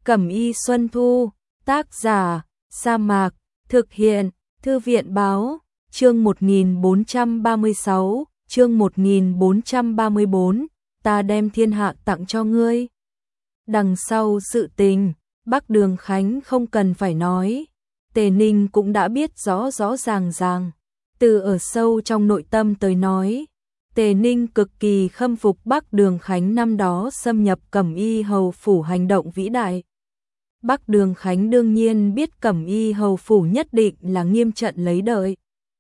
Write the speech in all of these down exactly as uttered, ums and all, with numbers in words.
Cẩm Y Xuân Thu, tác giả, Sa Mạc, thực hiện, Thư viện Báo, chương một nghìn bốn trăm ba mươi sáu, chương một nghìn bốn trăm ba mươi bốn, ta đem thiên hạ tặng cho ngươi. Đằng sau sự tình, Bắc Đường Khánh không cần phải nói, Tề Ninh cũng đã biết rõ rõ ràng ràng. Từ ở sâu trong nội tâm tới nói, Tề Ninh cực kỳ khâm phục Bắc Đường Khánh năm đó xâm nhập Cẩm Y Hầu Phủ hành động vĩ đại. Bắc Đường Khánh đương nhiên biết Cẩm Y Hầu Phủ nhất định là nghiêm trận lấy đợi.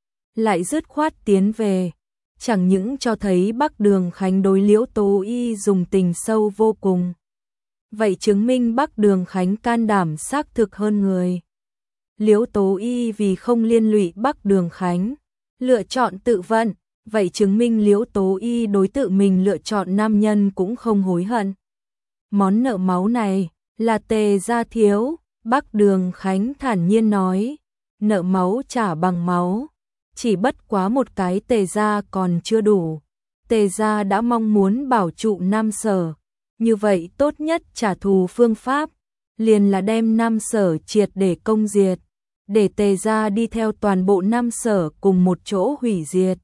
Lại dứt khoát tiến về, chẳng những cho thấy Bắc Đường Khánh đối Liễu Tố Y dùng tình sâu vô cùng. Vậy chứng minh Bắc Đường Khánh can đảm xác thực hơn người. Liễu Tố Y vì không liên lụy Bắc Đường Khánh, lựa chọn tự vận, vậy chứng minh Liễu Tố Y đối tự mình lựa chọn nam nhân cũng không hối hận. Món nợ máu này là Tề gia thiếu, Bắc Đường Khánh thản nhiên nói, nợ máu trả bằng máu, chỉ bất quá một cái Tề gia còn chưa đủ. Tề gia đã mong muốn bảo trụ Nam Sở, như vậy tốt nhất trả thù phương pháp, liền là đem Nam Sở triệt để công diệt, để Tề gia đi theo toàn bộ Nam Sở cùng một chỗ hủy diệt.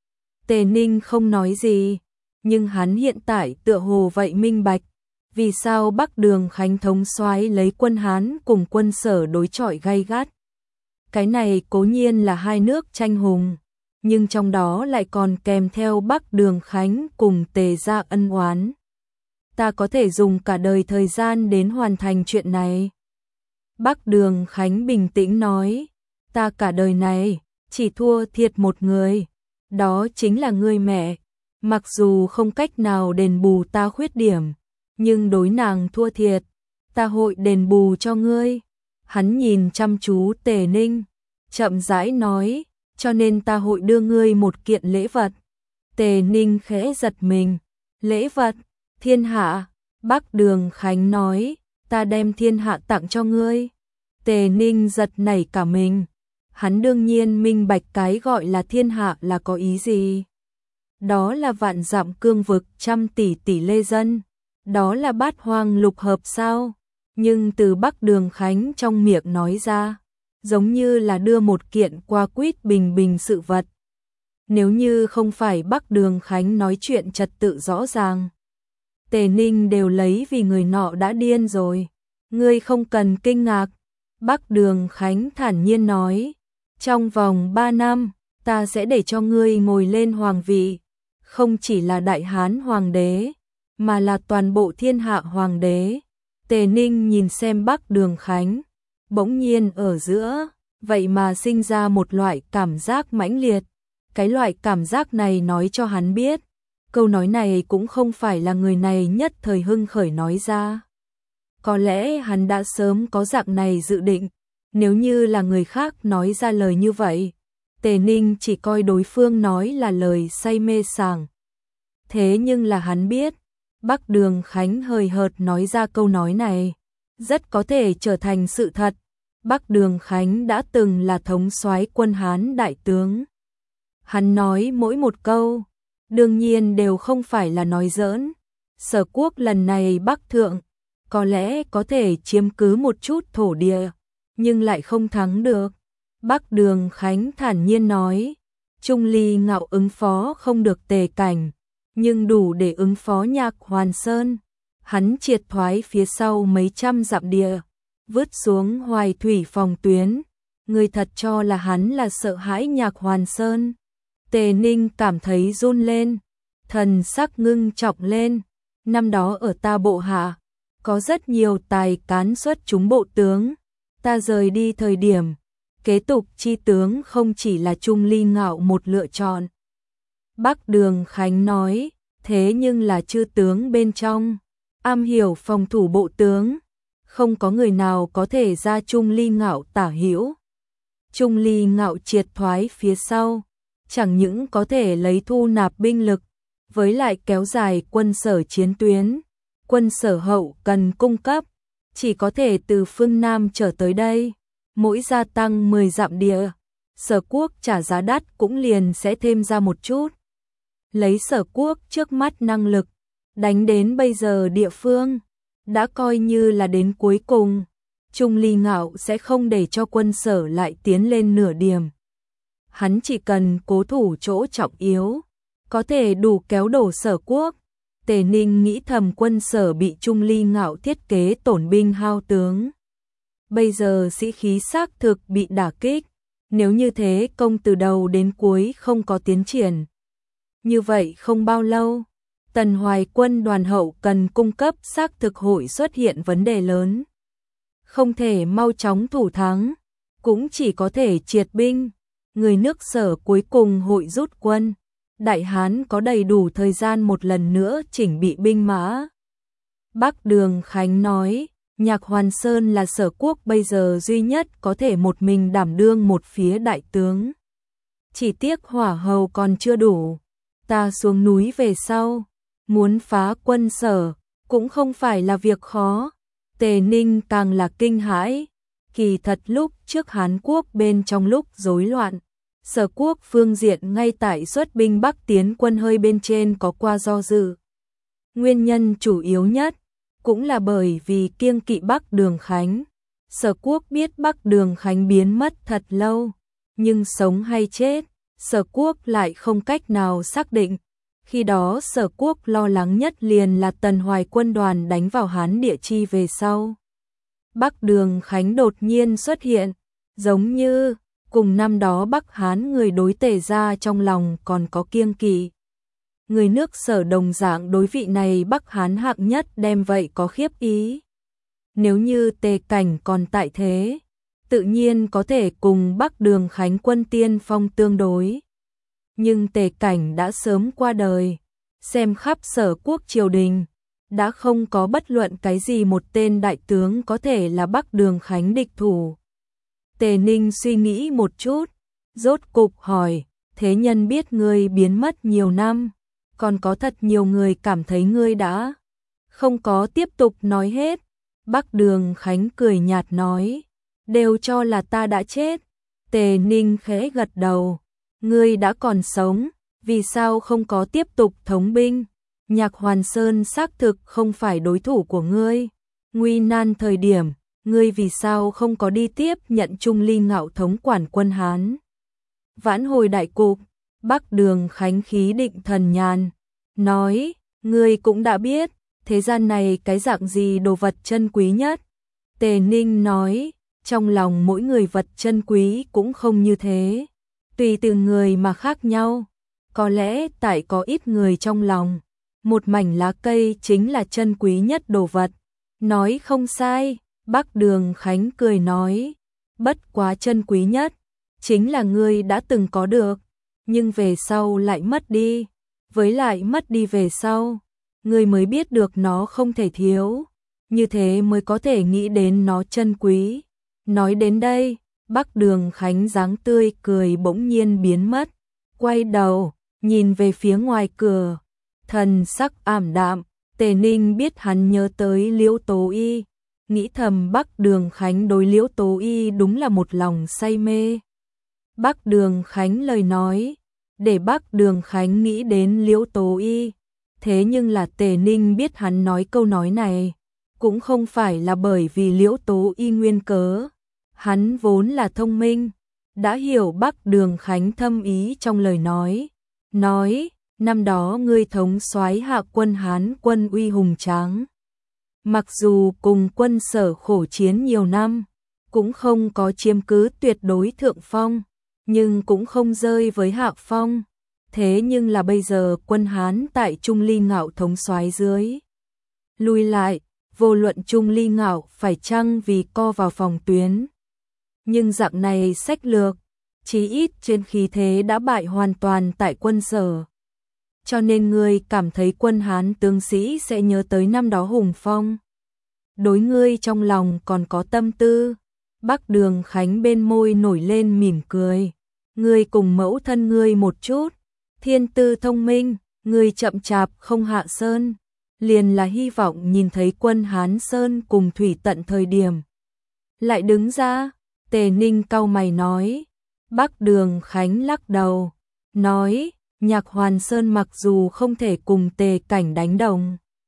Tề Ninh không nói gì, nhưng hắn hiện tại tựa hồ vậy minh bạch, vì sao Bắc Đường Khánh thống soái lấy quân Hán cùng quân Sở đối chọi gay gắt. Cái này cố nhiên là hai nước tranh hùng, nhưng trong đó lại còn kèm theo Bắc Đường Khánh cùng Tề gia ân oán. Ta có thể dùng cả đời thời gian đến hoàn thành chuyện này. Bắc Đường Khánh bình tĩnh nói, ta cả đời này chỉ thua thiệt một người, đó chính là ngươi mẹ. Mặc dù không cách nào đền bù ta khuyết điểm, nhưng đối nàng thua thiệt, ta hội đền bù cho ngươi. Hắn nhìn chăm chú Tề Ninh, chậm rãi nói, cho nên ta hội đưa ngươi một kiện lễ vật. Tề Ninh khẽ giật mình, lễ vật, thiên hạ. Bắc Đường Khánh nói, ta đem thiên hạ tặng cho ngươi. Tề Ninh giật nảy cả mình, hắn đương nhiên minh bạch cái gọi là thiên hạ là có ý gì. Đó là vạn dặm cương vực, trăm tỷ tỷ lê dân, đó là bát hoang lục hợp sao. Nhưng từ Bắc Đường Khánh trong miệng nói ra, giống như là đưa một kiện qua quýt bình bình sự vật. Nếu như không phải Bắc Đường Khánh nói chuyện trật tự rõ ràng, Tề Ninh đều lấy vì người nọ đã điên rồi. Ngươi không cần kinh ngạc, Bắc Đường Khánh thản nhiên nói, trong vòng ba năm, ta sẽ để cho ngươi ngồi lên hoàng vị, không chỉ là Đại Hán hoàng đế, mà là toàn bộ thiên hạ hoàng đế. Tề Ninh nhìn xem Bắc Đường Khánh, bỗng nhiên ở giữa, vậy mà sinh ra một loại cảm giác mãnh liệt. Cái loại cảm giác này nói cho hắn biết, câu nói này cũng không phải là người này nhất thời hưng khởi nói ra. Có lẽ hắn đã sớm có dạng này dự định, nếu như là người khác nói ra lời như vậy, Tề Ninh chỉ coi đối phương nói là lời say mê sảng. Thế nhưng là hắn biết, Bắc Đường Khánh hời hợt nói ra câu nói này, rất có thể trở thành sự thật. Bắc Đường Khánh đã từng là thống soái quân Hán đại tướng. Hắn nói mỗi một câu, đương nhiên đều không phải là nói giỡn. Sở quốc lần này Bắc thượng, có lẽ có thể chiếm cứ một chút thổ địa, nhưng lại không thắng được. Bắc Đường Khánh thản nhiên nói, Trung Ly Ngạo ứng phó không được Tề Cảnh, nhưng đủ để ứng phó Nhạc Hoàn Sơn. Hắn triệt thoái phía sau mấy trăm dặm địa, vứt xuống Hoài Thủy phòng tuyến. Người thật cho là hắn là sợ hãi Nhạc Hoàn Sơn. Tề Ninh cảm thấy run lên, thần sắc ngưng trọng lên. Năm đó ở ta bộ hạ, có rất nhiều tài cán xuất chúng bộ tướng. Ta rời đi thời điểm, kế tục chi tướng không chỉ là Trung Ly Ngạo một lựa chọn. Bắc Đường Khánh nói, thế nhưng là chư tướng bên trong, am hiểu phòng thủ bộ tướng, không có người nào có thể ra Trung Ly Ngạo tả hữu. Trung Ly Ngạo triệt thoái phía sau, chẳng những có thể lấy thu nạp binh lực, với lại kéo dài quân Sở chiến tuyến. Quân Sở hậu cần cung cấp, chỉ có thể từ phương Nam trở tới đây, mỗi gia tăng mười dặm địa, Sở quốc trả giá đắt cũng liền sẽ thêm ra một chút. Lấy Sở quốc trước mắt năng lực, đánh đến bây giờ địa phương, đã coi như là đến cuối cùng. Trung Ly Ngạo sẽ không để cho Quân Sở lại tiến lên nửa điểm. Hắn chỉ cần cố thủ chỗ trọng yếu, có thể đủ kéo đổ Sở Quốc. Tề Ninh nghĩ thầm Quân Sở bị Trung Ly Ngạo thiết kế tổn binh hao tướng. Bây giờ sĩ khí xác thực bị đả kích, nếu như thế công từ đầu đến cuối không có tiến triển. Như vậy không bao lâu, Tần Hoài quân đoàn hậu cần cung cấp xác thực hội xuất hiện vấn đề lớn. Không thể mau chóng thủ thắng, cũng chỉ có thể triệt binh. Người nước Sở cuối cùng hội rút quân. Đại Hán có đầy đủ thời gian một lần nữa chỉnh bị binh mã. Bắc Đường Khánh nói, Nhạc Hoàn Sơn là Sở Quốc bây giờ duy nhất có thể một mình đảm đương một phía đại tướng. Chỉ tiếc hỏa hầu còn chưa đủ. Ta xuống núi về sau, muốn phá quân Sở, cũng không phải là việc khó. Tề Ninh càng là kinh hãi. Kỳ thật lúc trước Hán Quốc bên trong lúc rối loạn, Sở Quốc phương diện ngay tại xuất binh Bắc tiến quân hơi bên trên có qua do dự. Nguyên nhân chủ yếu nhất cũng là bởi vì kiêng kỵ Bắc Đường Khánh. Sở Quốc biết Bắc Đường Khánh biến mất thật lâu, nhưng sống hay chết, Sở Quốc lại không cách nào xác định. Khi đó Sở Quốc lo lắng nhất liền là Tần Hoài quân đoàn đánh vào Hán Địa Chi về sau. Bắc Đường Khánh đột nhiên xuất hiện, giống như cùng năm đó Bắc Hán người đối Tề gia trong lòng còn có kiêng kỵ. Người nước Sở đồng dạng đối vị này Bắc Hán hạng nhất đem vậy có khiếp ý. Nếu như Tề Cảnh còn tại thế, tự nhiên có thể cùng Bắc Đường Khánh quân tiên phong tương đối. Nhưng Tề Cảnh đã sớm qua đời, xem khắp Sở Quốc triều đình, đã không có bất luận cái gì một tên đại tướng có thể là Bắc Đường Khánh địch thủ. Tề Ninh suy nghĩ một chút, rốt cục hỏi, thế nhân biết ngươi biến mất nhiều năm, còn có thật nhiều người cảm thấy ngươi đã không có tiếp tục nói hết. Bắc Đường Khánh cười nhạt nói, đều cho là ta đã chết. Tề Ninh khẽ gật đầu, ngươi đã còn sống, vì sao không có tiếp tục thống binh? Nhạc Hoàn Sơn xác thực không phải đối thủ của ngươi. Nguy nan thời điểm, ngươi vì sao không có đi tiếp nhận Trung Ly Ngạo thống quản quân Hán? Vãn hồi đại cục, Bắc Đường Khánh khí định thần nhàn, nói, ngươi cũng đã biết, thế gian này cái dạng gì đồ vật chân quý nhất. Tề Ninh nói, trong lòng mỗi người vật chân quý cũng không như thế, tùy từng người mà khác nhau. Có lẽ tại có ít người trong lòng, một mảnh lá cây chính là chân quý nhất đồ vật. Nói không sai, Bắc Đường Khánh cười nói, bất quá chân quý nhất, chính là ngươi đã từng có được, nhưng về sau lại mất đi. Với lại mất đi về sau, ngươi mới biết được nó không thể thiếu, như thế mới có thể nghĩ đến nó chân quý. Nói đến đây, Bắc Đường Khánh dáng tươi cười bỗng nhiên biến mất, quay đầu, nhìn về phía ngoài cửa, thần sắc ảm đạm. Tề Ninh biết hắn nhớ tới Liễu Tố Y, nghĩ thầm Bắc Đường Khánh đối Liễu Tố Y đúng là một lòng say mê. Bắc Đường Khánh lời nói, để Bắc Đường Khánh nghĩ đến Liễu Tố Y, thế nhưng là Tề Ninh biết hắn nói câu nói này, cũng không phải là bởi vì Liễu Tố Y nguyên cớ. Hắn vốn là thông minh, đã hiểu Bắc Đường Khánh thâm ý trong lời nói, nói, năm đó ngươi thống soái hạ quân Hán quân uy hùng tráng. Mặc dù cùng quân Sở khổ chiến nhiều năm, cũng không có chiếm cứ tuyệt đối thượng phong, nhưng cũng không rơi với hạ phong. Thế nhưng là bây giờ quân Hán tại Trung Ly Ngạo thống soái dưới lùi lại, vô luận Trung Ly Ngạo phải chăng vì co vào phòng tuyến. Nhưng dạng này sách lược, chí ít trên khí thế đã bại hoàn toàn tại quân Sở. Cho nên ngươi cảm thấy quân Hán tướng sĩ sẽ nhớ tới năm đó hùng phong. Đối ngươi trong lòng còn có tâm tư. Bắc Đường Khánh bên môi nổi lên mỉm cười. Ngươi cùng mẫu thân ngươi một chút, thiên tư thông minh, ngươi chậm chạp không hạ sơn, liền là hy vọng nhìn thấy quân Hán Sơn cùng thủy tận thời điểm. Lại đứng ra, Tề Ninh cau mày nói. Bắc Đường Khánh lắc đầu, nói, Nhạc Hoàn Sơn mặc dù không thể cùng Tề Cảnh đánh đồng,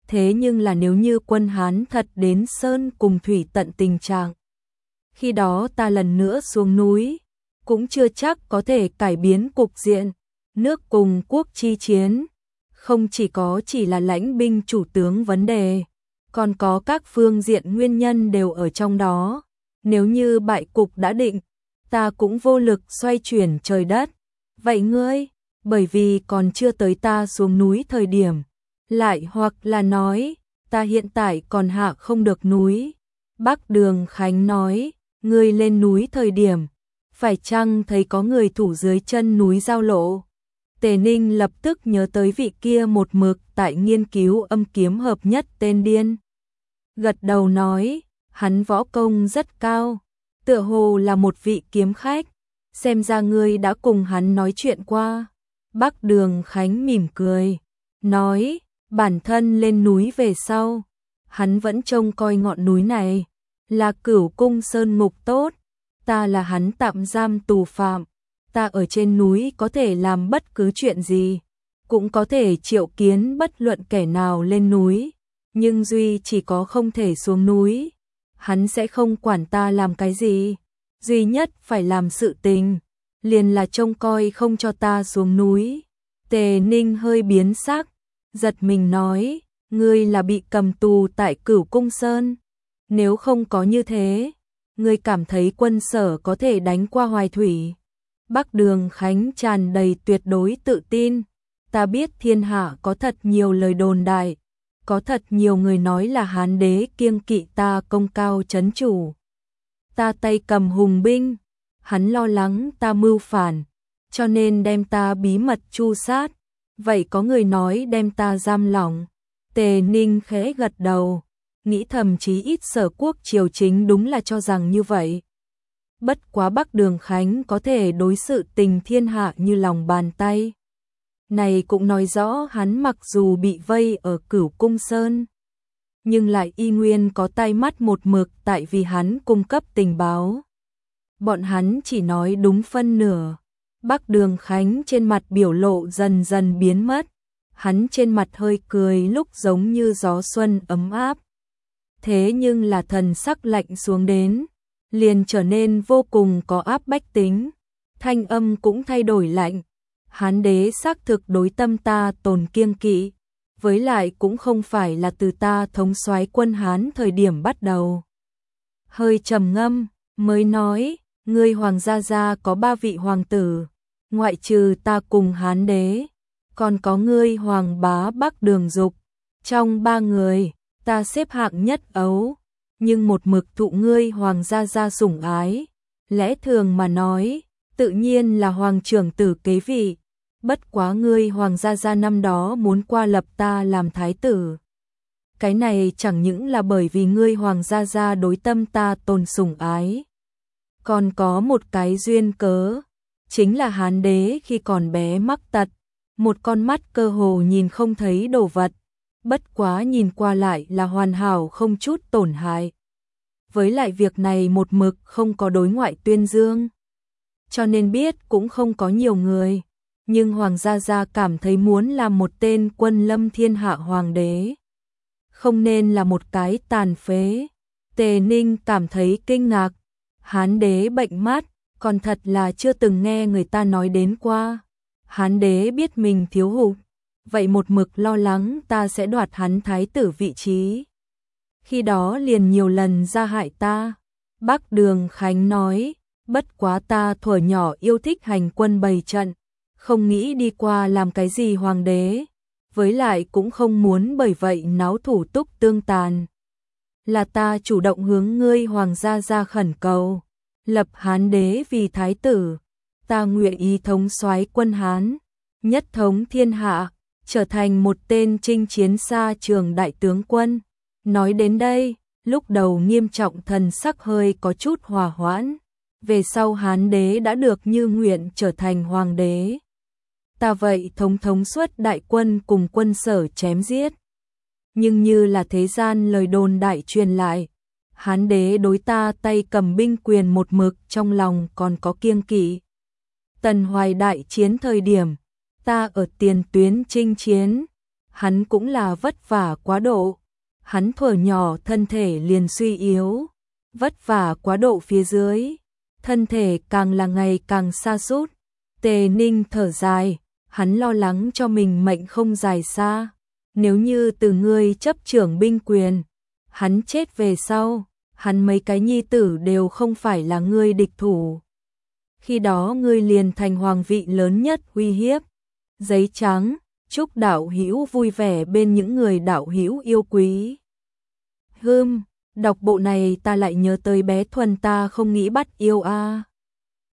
Thế nhưng là nếu như quân Hán thật đến sơn cùng thủy tận tình trạng, khi đó ta lần nữa xuống núi, cũng chưa chắc có thể cải biến cục diện, nước cùng quốc chi chiến. Không chỉ có chỉ là lãnh binh chủ tướng vấn đề, còn có các phương diện nguyên nhân đều ở trong đó. Nếu như bại cục đã định, ta cũng vô lực xoay chuyển trời đất. Vậy ngươi, bởi vì còn chưa tới ta xuống núi thời điểm, lại hoặc là nói, ta hiện tại còn hạ không được núi. Bắc Đường Khánh nói, ngươi lên núi thời điểm, phải chăng thấy có người thủ dưới chân núi giao lộ? Tề Ninh lập tức nhớ tới vị kia một mực tại nghiên cứu âm kiếm hợp nhất tên điên. Gật đầu nói, hắn võ công rất cao, tựa hồ là một vị kiếm khách, xem ra ngươi đã cùng hắn nói chuyện qua. Bắc Đường Khánh mỉm cười, nói, bản thân lên núi về sau, hắn vẫn trông coi ngọn núi này, là Cửu Cung Sơn ngục tốt, ta là hắn tạm giam tù phạm, ta ở trên núi có thể làm bất cứ chuyện gì, cũng có thể triệu kiến bất luận kẻ nào lên núi, nhưng duy chỉ có không thể xuống núi, hắn sẽ không quản ta làm cái gì, duy nhất phải làm sự tình, liền là trông coi không cho ta xuống núi. Tề Ninh hơi biến sắc, giật mình nói, ngươi là bị cầm tù tại Cửu Cung Sơn, nếu không có như thế, ngươi cảm thấy quân Sở có thể đánh qua Hoài Thủy? Bắc Đường Khánh tràn đầy tuyệt đối tự tin, ta biết thiên hạ có thật nhiều lời đồn đại, có thật nhiều người nói là Hán đế kiêng kỵ ta công cao trấn chủ, ta tay cầm hùng binh, hắn lo lắng ta mưu phản, cho nên đem ta bí mật tru sát. Vậy có người nói đem ta giam lỏng? Tề Ninh khẽ gật đầu, nghĩ thầm chí ít Sở Quốc triều chính đúng là cho rằng như vậy. Bất quá Bắc Đường Khánh có thể đối sự tình thiên hạ như lòng bàn tay, này cũng nói rõ hắn mặc dù bị vây ở Cửu Cung Sơn, nhưng lại y nguyên có tai mắt một mực tại vì hắn cung cấp tình báo. Bọn hắn chỉ nói đúng phân nửa. Bắc Đường Khánh trên mặt biểu lộ dần dần biến mất, hắn trên mặt hơi cười lúc giống như gió xuân ấm áp. Thế nhưng là thần sắc lạnh xuống đến, liền trở nên vô cùng có áp bách tính, thanh âm cũng thay đổi lạnh. Hán đế xác thực đối tâm ta tồn kiêng kỵ, với lại cũng không phải là từ ta thống soái quân Hán thời điểm bắt đầu. Hơi trầm ngâm, mới nói, ngươi hoàng gia gia có ba vị hoàng tử, ngoại trừ ta cùng Hán đế, còn có ngươi hoàng bá Bắc Đường Dục, trong ba người, ta xếp hạng nhất ấu, nhưng một mực thụ ngươi hoàng gia gia sủng ái, lẽ thường mà nói, tự nhiên là hoàng trưởng tử kế vị, bất quá ngươi hoàng gia gia năm đó muốn qua lập ta làm thái tử. Cái này chẳng những là bởi vì ngươi hoàng gia gia đối tâm ta tồn sủng ái, còn có một cái duyên cớ, chính là Hán đế khi còn bé mắc tật, một con mắt cơ hồ nhìn không thấy đồ vật, bất quá nhìn qua lại là hoàn hảo không chút tổn hại. Với lại việc này một mực không có đối ngoại tuyên dương, cho nên biết cũng không có nhiều người, nhưng hoàng gia gia cảm thấy muốn làm một tên quân lâm thiên hạ hoàng đế, không nên là một cái tàn phế. Tề Ninh cảm thấy kinh ngạc, Hán đế bệnh mát, còn thật là chưa từng nghe người ta nói đến qua. Hán đế biết mình thiếu hụt, vậy một mực lo lắng ta sẽ đoạt hắn thái tử vị trí, khi đó liền nhiều lần ra hại ta. Bắc Đường Khánh nói, bất quá ta thuở nhỏ yêu thích hành quân bày trận, không nghĩ đi qua làm cái gì hoàng đế, với lại cũng không muốn bởi vậy náo thủ túc tương tàn. Là ta chủ động hướng ngươi hoàng gia gia khẩn cầu, lập Hán đế vì thái tử, ta nguyện ý thống soái quân Hán, nhất thống thiên hạ, trở thành một tên chinh chiến xa trường đại tướng quân. Nói đến đây, lúc đầu nghiêm trọng thần sắc hơi có chút hòa hoãn, về sau Hán đế đã được như nguyện trở thành hoàng đế. Ta vậy thống thống suốt đại quân cùng quân Sở chém giết. Nhưng như là thế gian lời đồn đại truyền lại, Hán đế đối ta tay cầm binh quyền một mực trong lòng còn có kiêng kỵ. Tần Hoài đại chiến thời điểm, ta ở tiền tuyến chinh chiến, hắn cũng là vất vả quá độ. Hắn thuở nhỏ thân thể liền suy yếu, vất vả quá độ phía dưới, thân thể càng là ngày càng sa sút. Tề Ninh thở dài, hắn lo lắng cho mình mệnh không dài xa. Nếu như từ ngươi chấp trưởng binh quyền, hắn chết về sau, hắn mấy cái nhi tử đều không phải là ngươi địch thủ. Khi đó ngươi liền thành hoàng vị lớn nhất uy hiếp. Giấy trắng, chúc đạo hữu vui vẻ bên những người đạo hữu yêu quý. Hừm, đọc bộ này ta lại nhớ tới bé Thuần ta không nghĩ bắt yêu a. À.